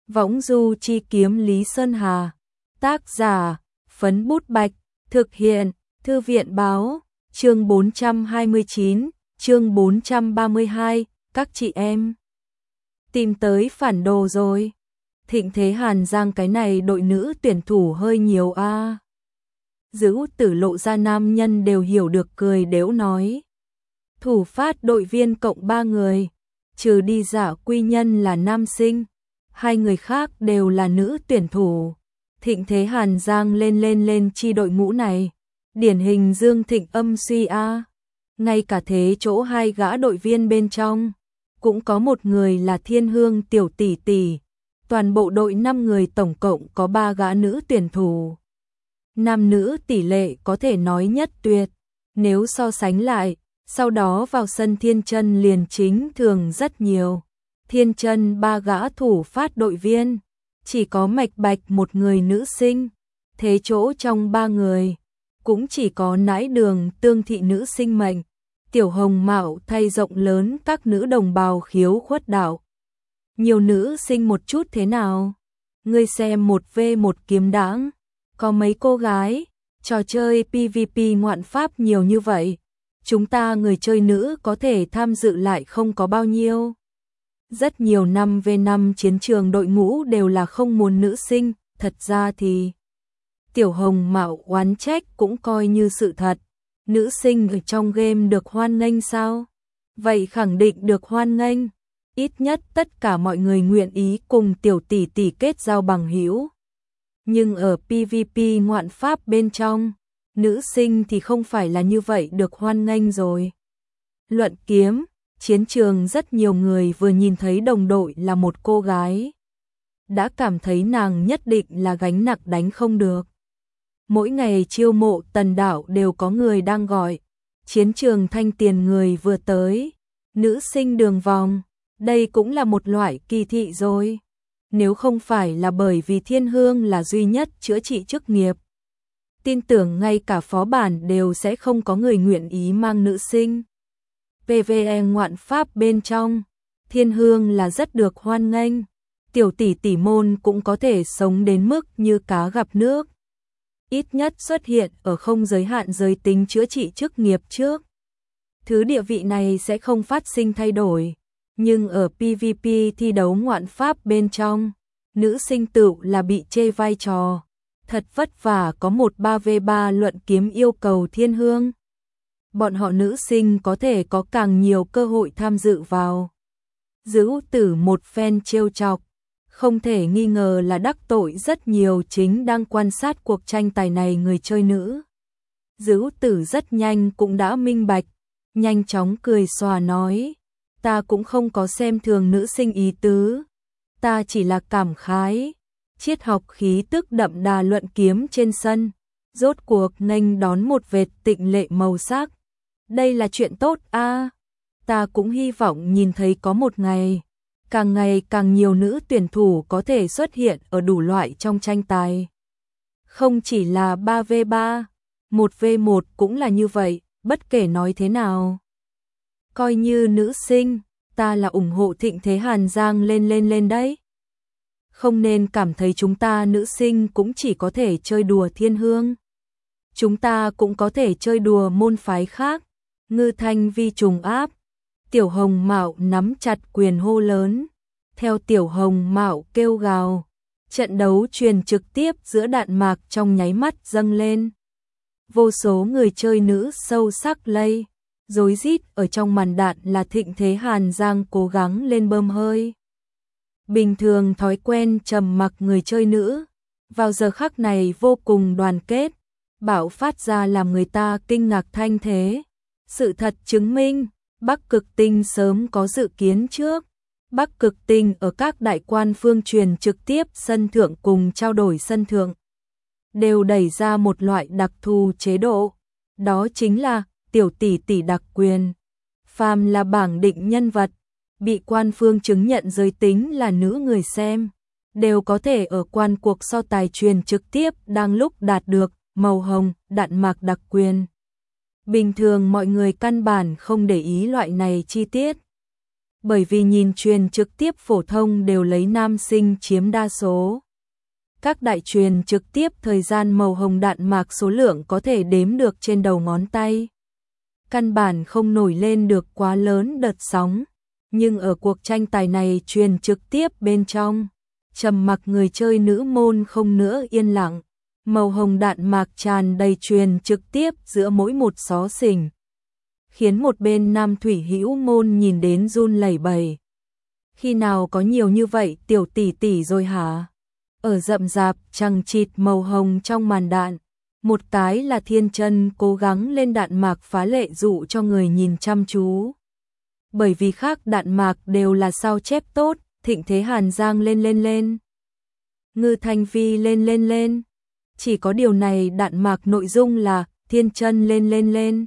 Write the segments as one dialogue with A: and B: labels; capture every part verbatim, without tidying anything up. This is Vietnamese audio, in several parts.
A: Võng du chi kiếm Lý Sơn Hà. Tác giả, Phấn Bút Bạch. Thực hiện, Thư viện báo. Chương bốn trăm hai mươi chín, chương bốn trăm ba mươi hai, các chị em. Tìm tới phản đồ rồi. Thịnh Thế Hàn Giang cái này đội nữ tuyển thủ hơi nhiều a. À. Dữ Tử lộ ra nam nhân đều hiểu được cười đễu nói. Thủ phát đội viên cộng ba người, trừ đi Giả Quy Nhân là nam sinh, hai người khác đều là nữ tuyển thủ. Thịnh Thế Hàn Giang lên lên lên chi đội ngũ này, điển hình Dương Thịnh âm suy a. Ngay cả thế chỗ hai gã đội viên bên trong, cũng có một người là Thiên Hương tiểu tỷ tỷ. Toàn bộ đội năm người tổng cộng có ba gã nữ tuyển thủ. Nam nữ tỷ lệ có thể nói nhất tuyệt. Nếu so sánh lại, sau đó vào sân Thiên Chân liền chính thường rất nhiều. Thiên Chân ba gã thủ phát đội viên, chỉ có Mạch Bạch một người nữ sinh. Thế chỗ trong ba người, cũng chỉ có Nãi Đường Tương Thị nữ sinh mệnh. Tiểu Hồng Mạo thay rộng lớn các nữ đồng bào khiếu khuất đạo. Nhiều nữ sinh một chút thế nào? Ngươi xem một vê một kiếm đãng, có mấy cô gái, trò chơi pê vê pê ngoạn pháp nhiều như vậy. Chúng ta người chơi nữ có thể tham dự lại không có bao nhiêu. Rất nhiều năm vê năm chiến trường đội ngũ đều là không muốn nữ sinh, thật ra thì Tiểu Hồng Mạo oán trách cũng coi như sự thật. Nữ sinh ở trong game được hoan nghênh sao? Vậy khẳng định được hoan nghênh. Ít nhất tất cả mọi người nguyện ý cùng tiểu tỷ tỷ kết giao bằng hữu. Nhưng ở pê vê pê ngoạn pháp bên trong, nữ sinh thì không phải là như vậy được hoan nghênh rồi. Luận kiếm, chiến trường rất nhiều người vừa nhìn thấy đồng đội là một cô gái, đã cảm thấy nàng nhất định là gánh nặng đánh không được. Mỗi ngày chiêu mộ tần đảo đều có người đang gọi. Chiến trường thanh tiền người vừa tới, nữ sinh đường vòng. Đây cũng là một loại kỳ thị rồi. Nếu không phải là bởi vì Thiên Hương là duy nhất chữa trị chức nghiệp, tin tưởng ngay cả phó bản đều sẽ không có người nguyện ý mang nữ sinh. pê vê e ngoạn pháp bên trong, Thiên Hương là rất được hoan nghênh. Tiểu tỷ tỷ môn cũng có thể sống đến mức như cá gặp nước. Ít nhất xuất hiện ở không giới hạn giới tính chữa trị chức nghiệp trước. Thứ địa vị này sẽ không phát sinh thay đổi. Nhưng ở pê vê pê thi đấu ngoạn pháp bên trong, nữ sinh tự là bị chê vai trò. Thật vất vả có một ba vê ba luận kiếm yêu cầu Thiên Hương. Bọn họ nữ sinh có thể có càng nhiều cơ hội tham dự vào. Dữ Tử một phen trêu chọc, không thể nghi ngờ là đắc tội rất nhiều chính đang quan sát cuộc tranh tài này người chơi nữ. Dữ Tử rất nhanh cũng đã minh bạch, nhanh chóng cười xòa nói. Ta cũng không có xem thường nữ sinh ý tứ, ta chỉ là cảm khái, triết học khí tức đậm đà luận kiếm trên sân, rốt cuộc nghênh đón một vệt tịnh lệ màu sắc. Đây là chuyện tốt a, à. Ta cũng hy vọng nhìn thấy có một ngày, càng ngày càng nhiều nữ tuyển thủ có thể xuất hiện ở đủ loại trong tranh tài. Không chỉ là ba vê ba, một vê một cũng là như vậy, bất kể nói thế nào. Coi như nữ sinh, ta là ủng hộ Thịnh Thế Hàn Giang lên lên lên đấy. Không nên cảm thấy chúng ta nữ sinh cũng chỉ có thể chơi đùa Thiên Hương. Chúng ta cũng có thể chơi đùa môn phái khác. Ngư Thanh Vi trùng áp. Tiểu Hồng Mạo nắm chặt quyền hô lớn. Theo Tiểu Hồng Mạo kêu gào, trận đấu truyền trực tiếp giữa đạn mạc trong nháy mắt dâng lên. Vô số người chơi nữ sâu sắc lây. Rối rít ở trong màn đạn là Thịnh Thế Hàn Giang cố gắng lên bơm hơi. Bình thường thói quen trầm mặc người chơi nữ, vào giờ khắc này vô cùng đoàn kết, bạo phát ra làm người ta kinh ngạc thanh thế. Sự thật chứng minh, Bắc Cực Tinh sớm có dự kiến trước. Bắc Cực Tinh ở các đại quan phương truyền trực tiếp sân thượng cùng trao đổi sân thượng, đều đẩy ra một loại đặc thù chế độ, đó chính là tiểu tỷ tỷ đặc quyền. Phàm là bảng định nhân vật, bị quan phương chứng nhận giới tính là nữ người xem, đều có thể ở quan cuộc so tài truyền trực tiếp đang lúc đạt được màu hồng, đạn mạc đặc quyền. Bình thường mọi người căn bản không để ý loại này chi tiết. Bởi vì nhìn truyền trực tiếp phổ thông đều lấy nam sinh chiếm đa số. Các đại truyền trực tiếp thời gian màu hồng đạn mạc số lượng có thể đếm được trên đầu ngón tay. Căn bản không nổi lên được quá lớn đợt sóng. Nhưng ở cuộc tranh tài này truyền trực tiếp bên trong, trầm mặc người chơi nữ môn không nữa yên lặng. Màu hồng đạn mạc tràn đầy truyền trực tiếp giữa mỗi một xó xỉnh, khiến một bên nam thủy hữu môn nhìn đến run lẩy bẩy. Khi nào có nhiều như vậy tiểu tỷ tỷ rồi hả? Ở rậm rạp chằng chịt màu hồng trong màn đạn, một cái là Thiên Chân cố gắng lên đạn mạc phá lệ dụ cho người nhìn chăm chú. Bởi vì khác đạn mạc đều là sao chép tốt, Thịnh Thế Hàn Giang lên lên lên, Ngư Thanh Vi lên lên lên. Chỉ có điều này đạn mạc nội dung là Thiên Chân lên lên lên,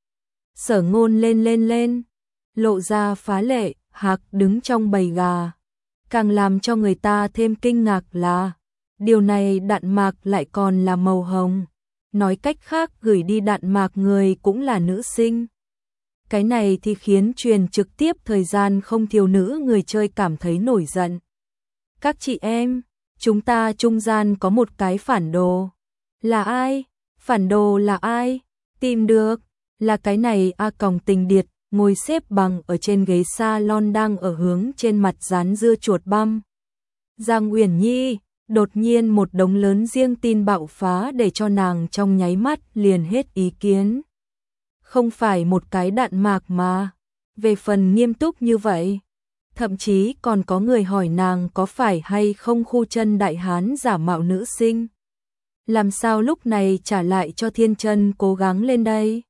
A: Sở Ngôn lên lên lên, lộ ra phá lệ, hạc đứng trong bầy gà. Càng làm cho người ta thêm kinh ngạc là, điều này đạn mạc lại còn là màu hồng. Nói cách khác gửi đi đạn mạc người cũng là nữ sinh. Cái này thì khiến truyền trực tiếp thời gian không thiếu nữ người chơi cảm thấy nổi giận. Các chị em, chúng ta trung gian có một cái phản đồ. Là ai? Phản đồ là ai? Tìm được, là cái này A Còng Tình Điệt, ngồi xếp bằng ở trên ghế salon đang ở hướng trên mặt dán dưa chuột băm. Giang Uyển Nhi, đột nhiên một đống lớn riêng tin bạo phá để cho nàng trong nháy mắt liền hết ý kiến. Không phải một cái đạn mạc mà, về phần nghiêm túc như vậy. Thậm chí còn có người hỏi nàng có phải hay không khu chân đại hán giả mạo nữ sinh. Làm sao lúc này trả lại cho Thiên Chân cố gắng lên đây?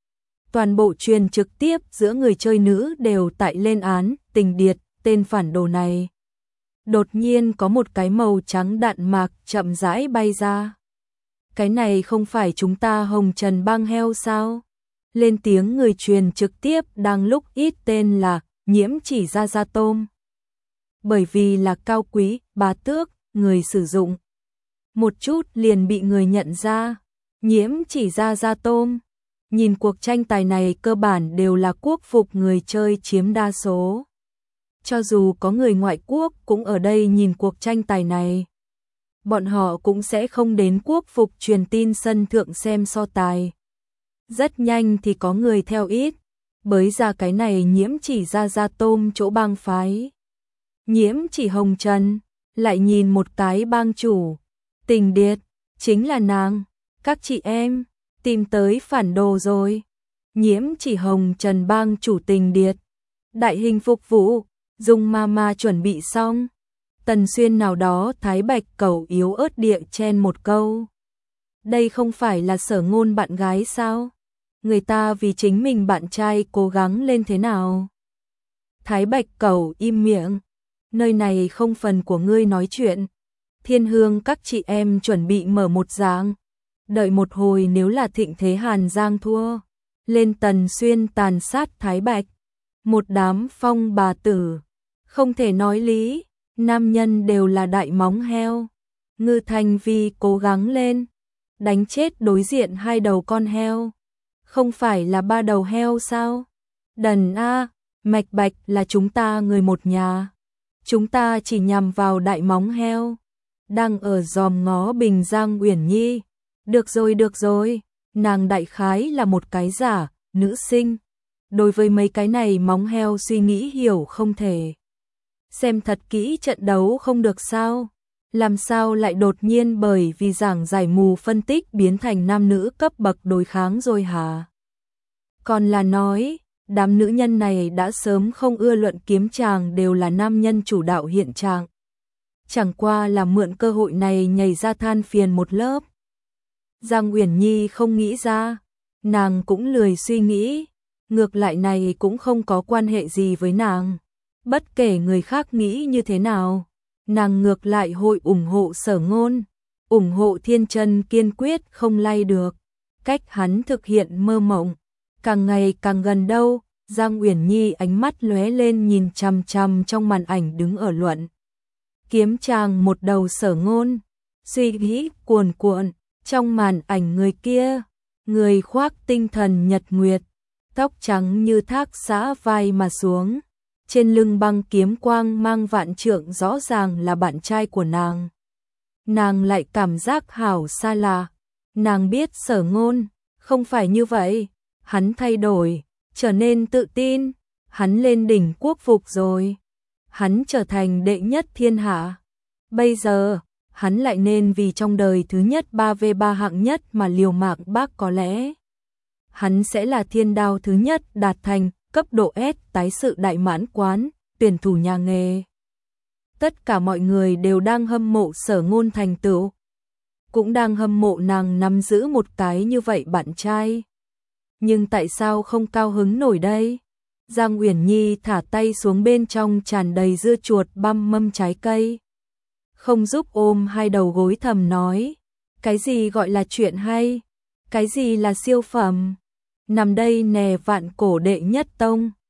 A: Toàn bộ truyền trực tiếp giữa người chơi nữ đều tại lên án Tình Điệt, tên phản đồ này. Đột nhiên có một cái màu trắng đạn mạc chậm rãi bay ra. Cái này không phải chúng ta hồng trần băng heo sao? Lên tiếng người truyền trực tiếp đang lúc ít tên là Nhiễm Chỉ Ra Ra Tôm. Bởi vì là cao quý, bá tước, người sử dụng. Một chút liền bị người nhận ra. Nhiễm Chỉ Ra Ra Tôm. Nhìn cuộc tranh tài này cơ bản đều là quốc phục người chơi chiếm đa số. Cho dù có người ngoại quốc cũng ở đây nhìn cuộc tranh tài này. Bọn họ cũng sẽ không đến quốc phục truyền tin sân thượng xem so tài. Rất nhanh thì có người theo ít, bới ra cái này Nhiễm Chỉ Ra Ra Tôm chỗ bang phái. Nhiễm Chỉ Hồng Trần, lại nhìn một cái bang chủ, Tình Điệt, chính là nàng, các chị em, tìm tới phản đồ rồi. Nhiễm Chỉ Hồng Trần bang chủ Tình Điệt, đại hình phục vụ, Dung Mama chuẩn bị xong. Tần Xuyên nào đó thái bạch cầu yếu ớt địa chen một câu. Đây không phải là Sở Ngôn bạn gái sao? Người ta vì chính mình bạn trai cố gắng lên thế nào? Thái bạch cầu im miệng. Nơi này không phần của ngươi nói chuyện. Thiên Hương các chị em chuẩn bị mở một giảng. Đợi một hồi nếu là Thịnh Thế Hàn Giang thua. Lên Tần Xuyên tàn sát thái bạch. Một đám phong bà tử. Không thể nói lý. Nam nhân đều là đại móng heo. Ngư Thanh Vi cố gắng lên. Đánh chết đối diện hai đầu con heo. Không phải là ba đầu heo sao? Đần A, Mạch Bạch là chúng ta người một nhà. Chúng ta chỉ nhằm vào đại móng heo. Đang ở dòm ngó Bình Giang Uyển Nhi. Được rồi được rồi, nàng đại khái là một cái giả, nữ sinh. Đối với mấy cái này móng heo suy nghĩ hiểu không thể. Xem thật kỹ trận đấu không được sao? Làm sao lại đột nhiên bởi vì giảng giải mù phân tích biến thành nam nữ cấp bậc đối kháng rồi hả? Còn là nói, đám nữ nhân này đã sớm không ưa luận kiếm chàng đều là nam nhân chủ đạo hiện trạng. Chẳng qua là mượn cơ hội này nhảy ra than phiền một lớp. Giang Uyển Nhi không nghĩ ra, nàng cũng lười suy nghĩ, ngược lại này cũng không có quan hệ gì với nàng. Bất kể người khác nghĩ như thế nào, nàng ngược lại hội ủng hộ Sở Ngôn, ủng hộ Thiên Chân kiên quyết không lay được. Cách hắn thực hiện mơ mộng, càng ngày càng gần đâu. Giang Uyển Nhi ánh mắt lóe lên nhìn chằm chằm trong màn ảnh đứng ở luận kiếm chàng một đầu Sở Ngôn, suy nghĩ cuồn cuộn. Trong màn ảnh người kia, người khoác tinh thần nhật nguyệt, tóc trắng như thác xõa vai mà xuống, trên lưng băng kiếm quang mang vạn trượng rõ ràng là bạn trai của nàng. Nàng lại cảm giác hảo xa lạ. Nàng biết Sở Ngôn không phải như vậy, hắn thay đổi, trở nên tự tin, hắn lên đỉnh quốc phục rồi. Hắn trở thành đệ nhất thiên hạ. Bây giờ, hắn lại nên vì trong đời thứ nhất ba vê ba hạng nhất mà liều mạng bác có lẽ. Hắn sẽ là thiên đao thứ nhất đạt thành cấp độ S tái sự đại mãn quán, tuyển thủ nhà nghề. Tất cả mọi người đều đang hâm mộ Sở Ngôn thành tựu, cũng đang hâm mộ nàng nắm giữ một cái như vậy bạn trai. Nhưng tại sao không cao hứng nổi đây? Giang Uyển Nhi thả tay xuống bên trong tràn đầy dưa chuột băm mâm trái cây. Không giúp ôm hai đầu gối thầm nói, cái gì gọi là chuyện hay? Cái gì là siêu phẩm? Nằm đây nè vạn cổ đệ nhất tông.